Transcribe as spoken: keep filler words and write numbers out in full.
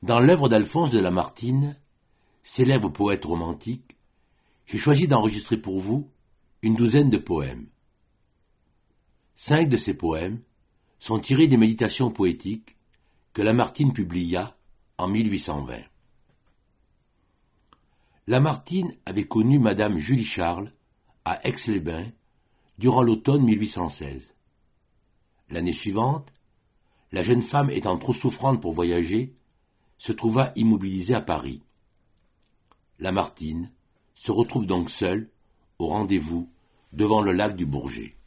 Dans l'œuvre d'Alphonse de Lamartine, célèbre poète romantique, j'ai choisi d'enregistrer pour vous une douzaine de poèmes. Cinq de ces poèmes sont tirés des méditations poétiques que Lamartine publia en mille huit cent vingt. Lamartine avait connu Madame Julie Charles à Aix-les-Bains durant l'automne mille huit cent seize. L'année suivante, la jeune femme étant trop souffrante pour voyager, se trouva immobilisée à Paris. Lamartine se retrouve donc seul au rendez-vous devant le lac du Bourget.